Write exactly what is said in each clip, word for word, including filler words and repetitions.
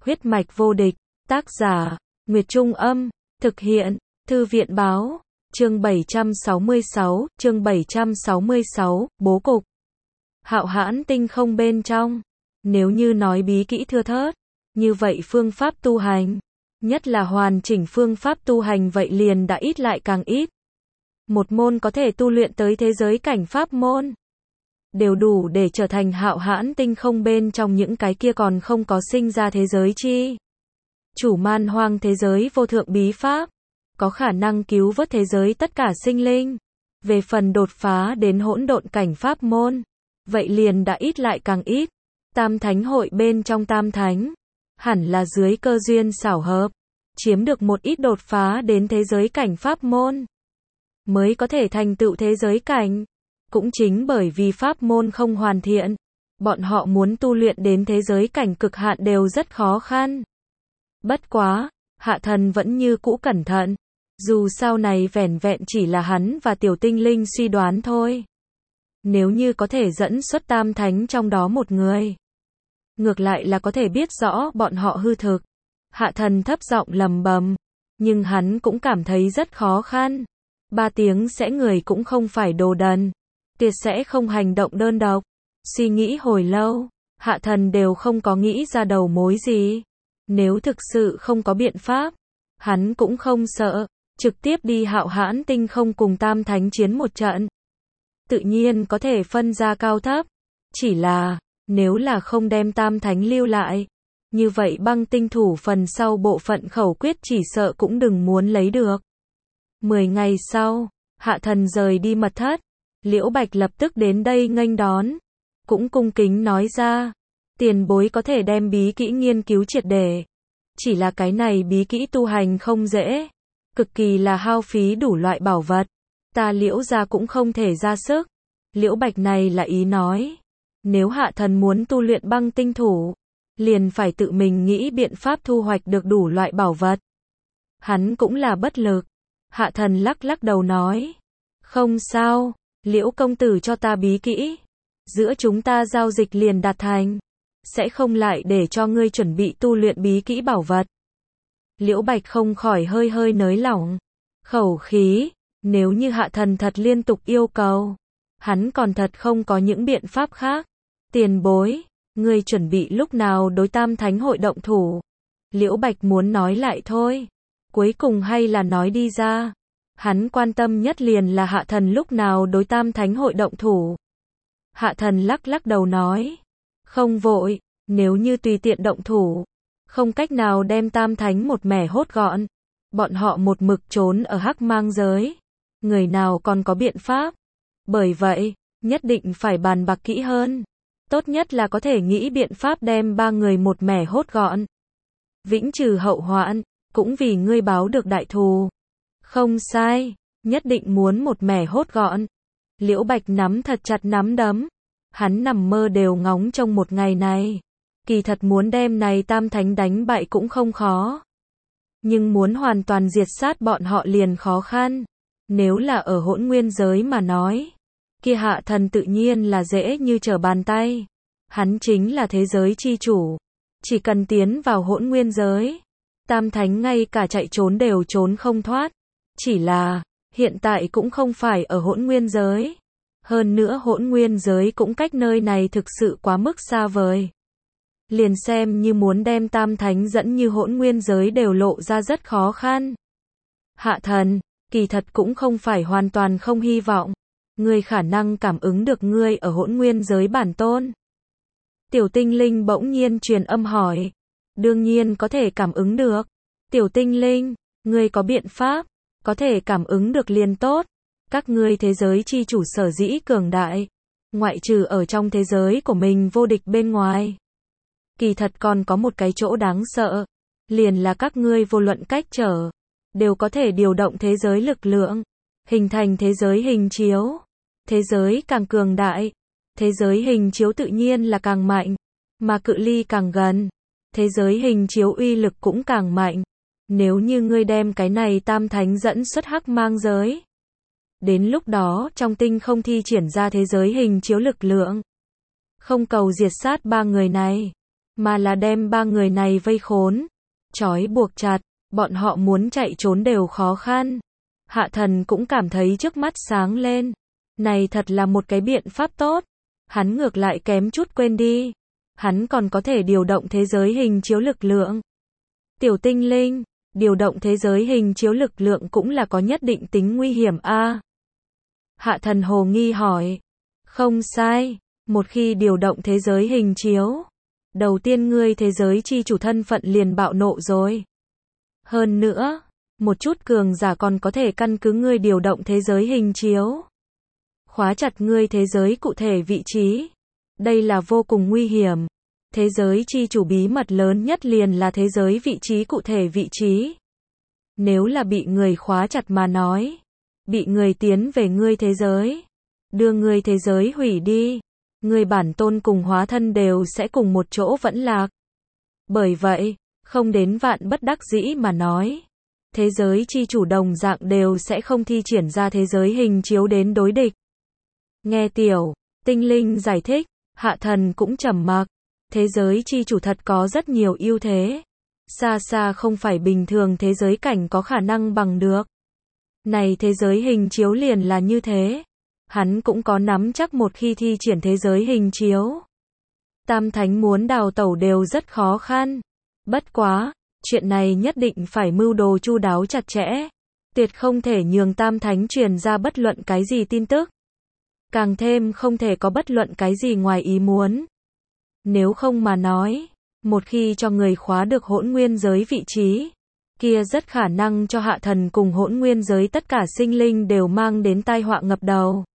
Huyết mạch vô địch, tác giả, Nguyệt Trung Âm, thực hiện, Thư viện Báo, chương bảy trăm sáu mươi sáu, chương bảy trăm sáu mươi sáu, bố cục. Hạo Hãn tinh không bên trong, nếu như nói bí kỹ thưa thớt, như vậy phương pháp tu hành, nhất là hoàn chỉnh phương pháp tu hành vậy liền đã ít lại càng ít. Một môn có thể tu luyện tới thế giới cảnh pháp môn, đều đủ để trở thành Hạo Hãn tinh không bên trong những cái kia còn không có sinh ra thế giới chi. Chủ man hoang thế giới vô thượng bí pháp, có khả năng cứu vớt thế giới tất cả sinh linh. Về phần đột phá đến hỗn độn cảnh pháp môn, vậy liền đã ít lại càng ít. Tam thánh hội bên trong tam thánh, hẳn là dưới cơ duyên xảo hợp, chiếm được một ít đột phá đến thế giới cảnh pháp môn, mới có thể thành tựu thế giới cảnh. Cũng chính bởi vì pháp môn không hoàn thiện, bọn họ muốn tu luyện đến thế giới cảnh cực hạn đều rất khó khăn. Bất quá, Hạ Thần vẫn như cũ cẩn thận, dù sau này vẻn vẹn chỉ là hắn và tiểu tinh linh suy đoán thôi. Nếu như có thể dẫn xuất tam thánh trong đó một người, ngược lại là có thể biết rõ bọn họ hư thực. Hạ Thần thấp giọng lầm bầm, nhưng hắn cũng cảm thấy rất khó khăn. Ba tiếng sẽ người cũng không phải đồ đần, tuyệt sẽ không hành động đơn độc. Suy nghĩ hồi lâu, Hạ Thần đều không có nghĩ ra đầu mối gì. Nếu thực sự không có biện pháp, hắn cũng không sợ, trực tiếp đi Hạo Hãn tinh không cùng tam thánh chiến một trận. Tự nhiên có thể phân ra cao thấp, chỉ là, nếu là không đem tam thánh lưu lại, như vậy băng tinh thủ phần sau bộ phận khẩu quyết chỉ sợ cũng đừng muốn lấy được. Mười ngày sau, Hạ Thần rời đi mật thất, Liễu Bạch lập tức đến đây nghênh đón, cũng cung kính nói ra, tiền bối có thể đem bí kỹ nghiên cứu triệt để. Chỉ là cái này bí kỹ tu hành không dễ, cực kỳ là hao phí đủ loại bảo vật, ta Liễu gia cũng không thể ra sức. Liễu Bạch này là ý nói, nếu Hạ Thần muốn tu luyện băng tinh thủ, liền phải tự mình nghĩ biện pháp thu hoạch được đủ loại bảo vật. Hắn cũng là bất lực. Hạ Thần lắc lắc đầu nói, không sao, Liễu công tử cho ta bí kỹ, giữa chúng ta giao dịch liền đạt thành, sẽ không lại để cho ngươi chuẩn bị tu luyện bí kỹ bảo vật. Liễu Bạch không khỏi hơi hơi nới lỏng khẩu khí, nếu như Hạ Thần thật liên tục yêu cầu, hắn còn thật không có những biện pháp khác. Tiền bối, ngươi chuẩn bị lúc nào đối tam thánh hội động thủ? Liễu Bạch muốn nói lại thôi, cuối cùng hay là nói đi ra. Hắn quan tâm nhất liền là Hạ Thần lúc nào đối tam thánh hội động thủ. Hạ Thần lắc lắc đầu nói, không vội, nếu như tùy tiện động thủ, không cách nào đem tam thánh một mẻ hốt gọn. Bọn họ một mực trốn ở hắc mang giới, người nào còn có biện pháp. Bởi vậy, nhất định phải bàn bạc kỹ hơn. Tốt nhất là có thể nghĩ biện pháp đem ba người một mẻ hốt gọn, vĩnh trừ hậu hoạn, cũng vì ngươi báo được đại thù. Không sai, nhất định muốn một mẻ hốt gọn. Liễu Bạch nắm thật chặt nắm đấm, hắn nằm mơ đều ngóng trong một ngày này. Kỳ thật muốn đem này tam thánh đánh bại cũng không khó, nhưng muốn hoàn toàn diệt sát bọn họ liền khó khăn. Nếu là ở hỗn nguyên giới mà nói, kia Hạ Thần tự nhiên là dễ như trở bàn tay. Hắn chính là thế giới chi chủ, chỉ cần tiến vào hỗn nguyên giới, tam thánh ngay cả chạy trốn đều trốn không thoát. Chỉ là, hiện tại cũng không phải ở hỗn nguyên giới. Hơn nữa hỗn nguyên giới cũng cách nơi này thực sự quá mức xa vời. Liền xem như muốn đem tam thánh dẫn như hỗn nguyên giới đều lộ ra rất khó khăn. Hạ Thần, kỳ thật cũng không phải hoàn toàn không hy vọng. Ngươi khả năng cảm ứng được ngươi ở hỗn nguyên giới bản tôn. Tiểu tinh linh bỗng nhiên truyền âm hỏi. Đương nhiên có thể cảm ứng được. Tiểu tinh linh, ngươi có biện pháp, có thể cảm ứng được liền tốt. Các ngươi thế giới chi chủ sở dĩ cường đại, ngoại trừ ở trong thế giới của mình vô địch bên ngoài, kỳ thật còn có một cái chỗ đáng sợ, liền là các ngươi vô luận cách trở, đều có thể điều động thế giới lực lượng, hình thành thế giới hình chiếu. Thế giới càng cường đại, thế giới hình chiếu tự nhiên là càng mạnh, mà cự ly càng gần, thế giới hình chiếu uy lực cũng càng mạnh. Nếu như ngươi đem cái này tam thánh dẫn xuất hắc mang giới, đến lúc đó trong tinh không thi triển ra thế giới hình chiếu lực lượng, không cầu diệt sát ba người này, mà là đem ba người này vây khốn, trói buộc chặt, bọn họ muốn chạy trốn đều khó khăn. Hạ thần cũng cảm thấy trước mắt sáng lên. Này thật là một cái biện pháp tốt. Hắn ngược lại kém chút quên đi. Hắn còn có thể điều động thế giới hình chiếu lực lượng. Tiểu tinh linh, điều động thế giới hình chiếu lực lượng cũng là có nhất định tính nguy hiểm a. Hạ thần hồ nghi hỏi. Không sai, một khi điều động thế giới hình chiếu, đầu tiên ngươi thế giới chi chủ thân phận liền bạo nộ rồi. Hơn nữa, một chút cường giả còn có thể căn cứ ngươi điều động thế giới hình chiếu, khóa chặt ngươi thế giới cụ thể vị trí. Đây là vô cùng nguy hiểm. Thế giới chi chủ bí mật lớn nhất liền là thế giới vị trí cụ thể vị trí. Nếu là bị người khóa chặt mà nói, bị người tiến về ngươi thế giới, đưa ngươi thế giới hủy đi, ngươi bản tôn cùng hóa thân đều sẽ cùng một chỗ vẫn lạc. Bởi vậy, không đến vạn bất đắc dĩ mà nói, thế giới chi chủ đồng dạng đều sẽ không thi triển ra thế giới hình chiếu đến đối địch. Nghe tiểu tinh linh giải thích, hạ thần cũng trầm mặc. Thế giới chi chủ thật có rất nhiều ưu thế, xa xa không phải bình thường thế giới cảnh có khả năng bằng được. Này thế giới hình chiếu liền là như thế. Hắn cũng có nắm chắc một khi thi triển thế giới hình chiếu, Tam Thánh muốn đào tẩu đều rất khó khăn. Bất quá, chuyện này nhất định phải mưu đồ chu đáo chặt chẽ, tuyệt không thể nhường Tam Thánh truyền ra bất luận cái gì tin tức. Càng thêm không thể có bất luận cái gì ngoài ý muốn. Nếu không mà nói, một khi cho người khóa được hỗn nguyên giới vị trí, kia rất khả năng cho hạ thần cùng hỗn nguyên giới tất cả sinh linh đều mang đến tai họa ngập đầu.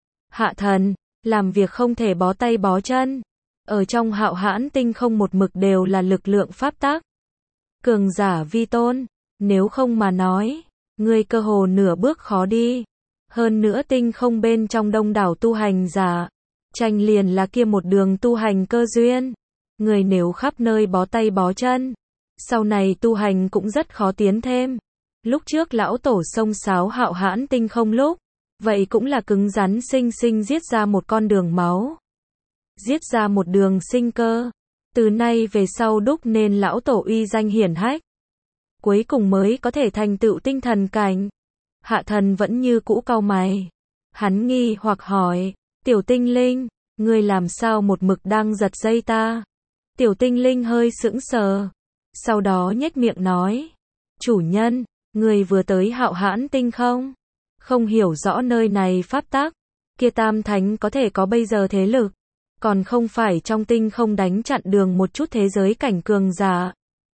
Hạ thần, làm việc không thể bó tay bó chân. Ở trong hạo hãn tinh không một mực đều là lực lượng pháp tắc. Cường giả vi tôn, nếu không mà nói, ngươi cơ hồ nửa bước khó đi. Hơn nữa tinh không bên trong đông đảo tu hành giả, tranh liền là kia một đường tu hành cơ duyên. Người nếu khắp nơi bó tay bó chân, sau này tu hành cũng rất khó tiến thêm. Lúc trước lão tổ sông sáo hạo hãn tinh không lúc, vậy cũng là cứng rắn sinh sinh giết ra một con đường máu. Giết ra một đường sinh cơ. Từ nay về sau đúc nên lão tổ uy danh hiển hách. Cuối cùng mới có thể thành tựu tinh thần cảnh. Hạ thần vẫn như cũ cau mày. Hắn nghi hoặc hỏi, tiểu tinh linh, ngươi làm sao một mực đang giật dây ta? Tiểu tinh linh hơi sững sờ. Sau đó nhếch miệng nói, chủ nhân, ngươi vừa tới hạo hãn tinh không? Không hiểu rõ nơi này pháp tắc, kia Tam Thánh có thể có bây giờ thế lực, còn không phải trong tinh không đánh chặn đường một chút thế giới cảnh cường giả.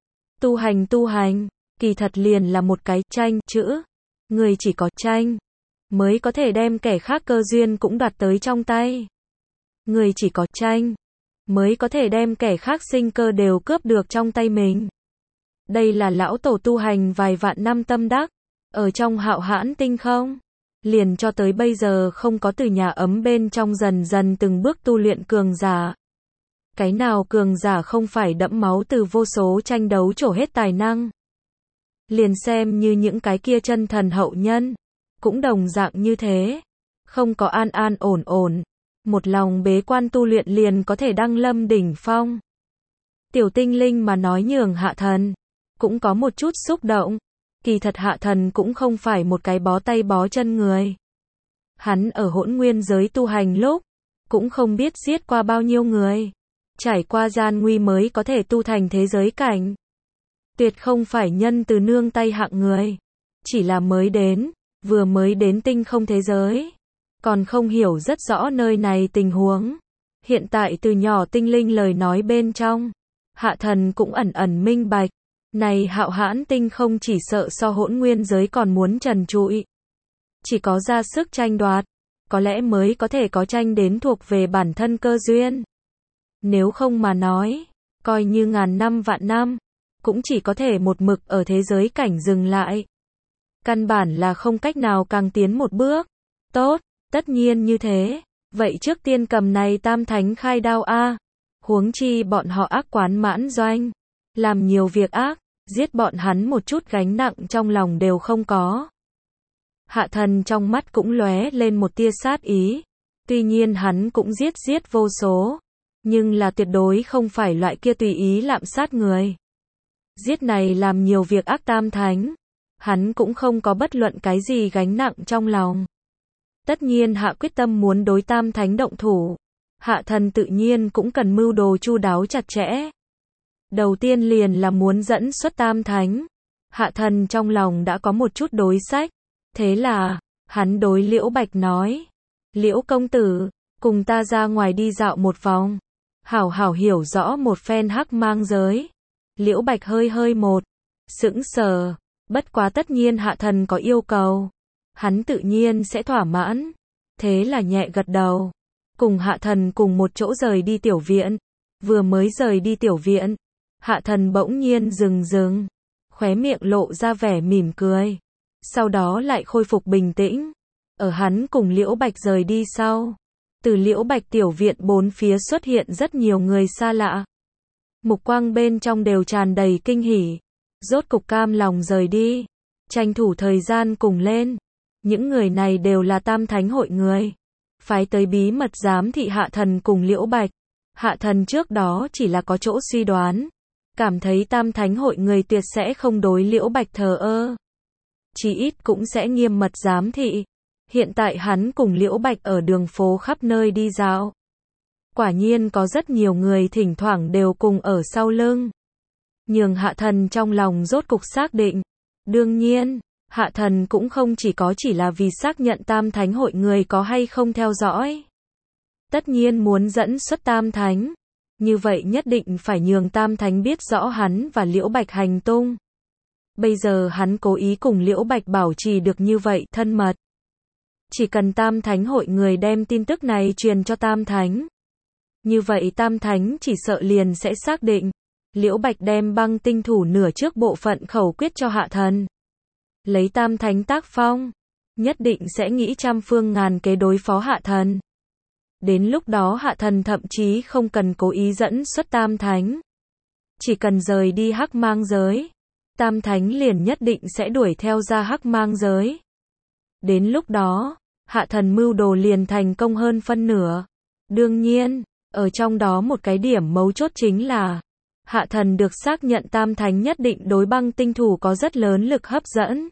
Tu hành tu hành, kỳ thật liền là một cái tranh chữ. Người chỉ có tranh, mới có thể đem kẻ khác cơ duyên cũng đoạt tới trong tay. Người chỉ có tranh, mới có thể đem kẻ khác sinh cơ đều cướp được trong tay mình. Đây là lão tổ tu hành vài vạn năm tâm đắc, ở trong hạo hãn tinh không, liền cho tới bây giờ không có từ nhà ấm bên trong dần dần từng bước tu luyện cường giả. Cái nào cường giả không phải đẫm máu từ vô số tranh đấu trổ hết tài năng. Liền xem như những cái kia chân thần hậu nhân, cũng đồng dạng như thế, không có an an ổn ổn, một lòng bế quan tu luyện liền có thể đăng lâm đỉnh phong. Tiểu tinh linh mà nói nhường hạ thần, cũng có một chút xúc động. Kỳ thật hạ thần cũng không phải một cái bó tay bó chân người. Hắn ở hỗn nguyên giới tu hành lúc, cũng không biết giết qua bao nhiêu người. Trải qua gian nguy mới có thể tu thành thế giới cảnh. Tuyệt không phải nhân từ nương tay hạng người. Chỉ là mới đến, vừa mới đến tinh không thế giới. Còn không hiểu rất rõ nơi này tình huống. Hiện tại từ nhỏ tinh linh lời nói bên trong, hạ thần cũng ẩn ẩn minh bạch. Này hạo hãn tinh không chỉ sợ so hỗn nguyên giới còn muốn trần trụi. Chỉ có ra sức tranh đoạt, có lẽ mới có thể có tranh đến thuộc về bản thân cơ duyên. Nếu không mà nói, coi như ngàn năm vạn năm, cũng chỉ có thể một mực ở thế giới cảnh dừng lại. Căn bản là không cách nào càng tiến một bước. Tốt, tất nhiên như thế, vậy trước tiên cầm này Tam Thánh khai đao a. Huống chi bọn họ ác quán mãn doanh, làm nhiều việc ác, giết bọn hắn một chút gánh nặng trong lòng đều không có. Hạ thần trong mắt cũng lóe lên một tia sát ý, tuy nhiên hắn cũng giết giết vô số, nhưng là tuyệt đối không phải loại kia tùy ý lạm sát người. Giết này làm nhiều việc ác Tam Thánh, hắn cũng không có bất luận cái gì gánh nặng trong lòng. Tất nhiên hạ quyết tâm muốn đối Tam Thánh động thủ, hạ thần tự nhiên cũng cần mưu đồ chu đáo chặt chẽ. Đầu tiên liền là muốn dẫn xuất Tam Thánh, hạ thần trong lòng đã có một chút đối sách, thế là, hắn đối Liễu Bạch nói, Liễu công tử, cùng ta ra ngoài đi dạo một vòng, hảo hảo hiểu rõ một phen hắc mang giới. Liễu Bạch hơi hơi một, sững sờ, bất quá tất nhiên hạ thần có yêu cầu, hắn tự nhiên sẽ thỏa mãn, thế là nhẹ gật đầu, cùng hạ thần cùng một chỗ rời đi tiểu viện, vừa mới rời đi tiểu viện, hạ thần bỗng nhiên dừng dừng, khóe miệng lộ ra vẻ mỉm cười, sau đó lại khôi phục bình tĩnh, ở hắn cùng Liễu Bạch rời đi sau, từ Liễu Bạch tiểu viện bốn phía xuất hiện rất nhiều người xa lạ. Mục quang bên trong đều tràn đầy kinh hỉ, rốt cục cam lòng rời đi, tranh thủ thời gian cùng lên. Những người này đều là Tam Thánh hội người, phái tới bí mật giám thị hạ thần cùng Liễu Bạch. Hạ thần trước đó chỉ là có chỗ suy đoán, cảm thấy Tam Thánh hội người tuyệt sẽ không đối Liễu Bạch thờ ơ, chỉ ít cũng sẽ nghiêm mật giám thị. Hiện tại hắn cùng Liễu Bạch ở đường phố khắp nơi đi dạo. Quả nhiên có rất nhiều người thỉnh thoảng đều cùng ở sau lưng. Nhường hạ thần trong lòng rốt cục xác định. Đương nhiên, hạ thần cũng không chỉ có chỉ là vì xác nhận Tam Thánh hội người có hay không theo dõi. Tất nhiên muốn dẫn xuất Tam Thánh. Như vậy nhất định phải nhường Tam Thánh biết rõ hắn và Liễu Bạch hành tung. Bây giờ hắn cố ý cùng Liễu Bạch bảo trì được như vậy thân mật. Chỉ cần Tam Thánh hội người đem tin tức này truyền cho Tam Thánh. Như vậy Tam Thánh chỉ sợ liền sẽ xác định, Liễu Bạch đem băng tinh thủ nửa trước bộ phận khẩu quyết cho hạ thần. Lấy Tam Thánh tác phong, nhất định sẽ nghĩ trăm phương ngàn kế đối phó hạ thần. Đến lúc đó hạ thần thậm chí không cần cố ý dẫn xuất Tam Thánh. Chỉ cần rời đi hắc mang giới, Tam Thánh liền nhất định sẽ đuổi theo ra hắc mang giới. Đến lúc đó, hạ thần mưu đồ liền thành công hơn phân nửa. Đương nhiên, ở trong đó một cái điểm mấu chốt chính là, hạ thần được xác nhận Tam Thánh nhất định đối băng tinh thủ có rất lớn lực hấp dẫn.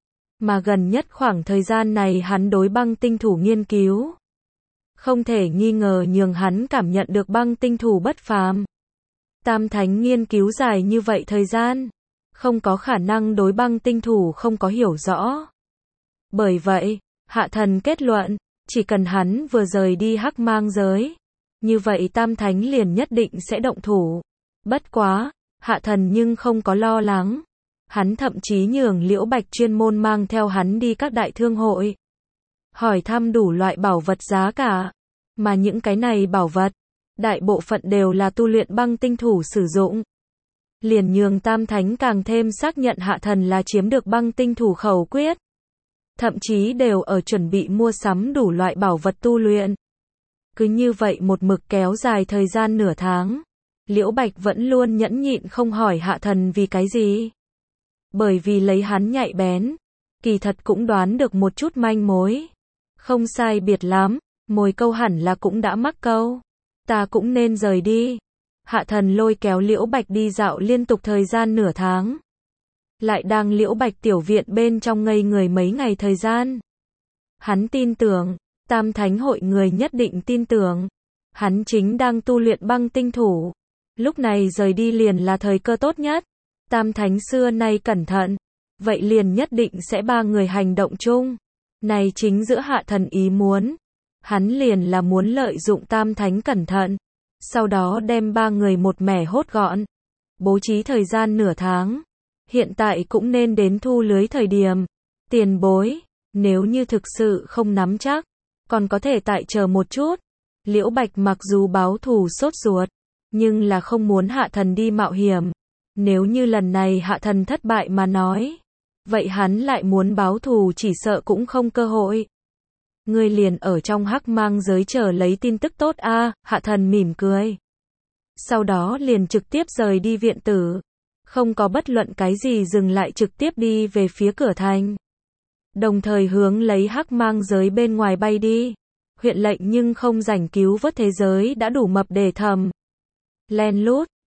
Mà gần nhất khoảng thời gian này hắn đối băng tinh thủ nghiên cứu. Không thể nghi ngờ nhường hắn cảm nhận được băng tinh thủ bất phàm. Tam Thánh nghiên cứu dài như vậy thời gian, không có khả năng đối băng tinh thủ không có hiểu rõ. Bởi vậy, hạ thần kết luận, chỉ cần hắn vừa rời đi hắc mang giới, như vậy Tam Thánh liền nhất định sẽ động thủ. Bất quá, hạ thần nhưng không có lo lắng. Hắn thậm chí nhường Liễu Bạch chuyên môn mang theo hắn đi các đại thương hội, hỏi thăm đủ loại bảo vật giá cả. Mà những cái này bảo vật, đại bộ phận đều là tu luyện băng tinh thủ sử dụng. Liền nhường Tam Thánh càng thêm xác nhận hạ thần là chiếm được băng tinh thủ khẩu quyết. Thậm chí đều ở chuẩn bị mua sắm đủ loại bảo vật tu luyện. Cứ như vậy một mực kéo dài thời gian nửa tháng. Liễu Bạch vẫn luôn nhẫn nhịn không hỏi hạ thần vì cái gì. Bởi vì lấy hắn nhạy bén, kỳ thật cũng đoán được một chút manh mối. Không sai biệt lắm, mồi câu hẳn là cũng đã mắc câu. Ta cũng nên rời đi. Hạ thần lôi kéo Liễu Bạch đi dạo liên tục thời gian nửa tháng. Lại đang Liễu Bạch tiểu viện bên trong ngây người mấy ngày thời gian. Hắn tin tưởng, Tam Thánh hội người nhất định tin tưởng. Hắn chính đang tu luyện băng tinh thủ. Lúc này rời đi liền là thời cơ tốt nhất. Tam Thánh xưa nay cẩn thận. Vậy liền nhất định sẽ ba người hành động chung. Này chính giữa hạ thần ý muốn. Hắn liền là muốn lợi dụng Tam Thánh cẩn thận. Sau đó đem ba người một mẻ hốt gọn. Bố trí thời gian nửa tháng. Hiện tại cũng nên đến thu lưới thời điểm. Tiền bối, nếu như thực sự không nắm chắc, còn có thể tại chờ một chút. Liễu Bạch mặc dù báo thù sốt ruột, nhưng là không muốn hạ thần đi mạo hiểm. Nếu như lần này hạ thần thất bại mà nói, vậy hắn lại muốn báo thù chỉ sợ cũng không cơ hội. Ngươi liền ở trong hắc mang giới chờ lấy tin tức tốt a, à, hạ thần mỉm cười. Sau đó liền trực tiếp rời đi viện tử. Không có bất luận cái gì dừng lại trực tiếp đi về phía cửa thành. Đồng thời hướng lấy hắc mang giới bên ngoài bay đi. huyện lệnh nhưng không rảnh cứu vớt thế giới đã đủ mập để thầm. Len lút.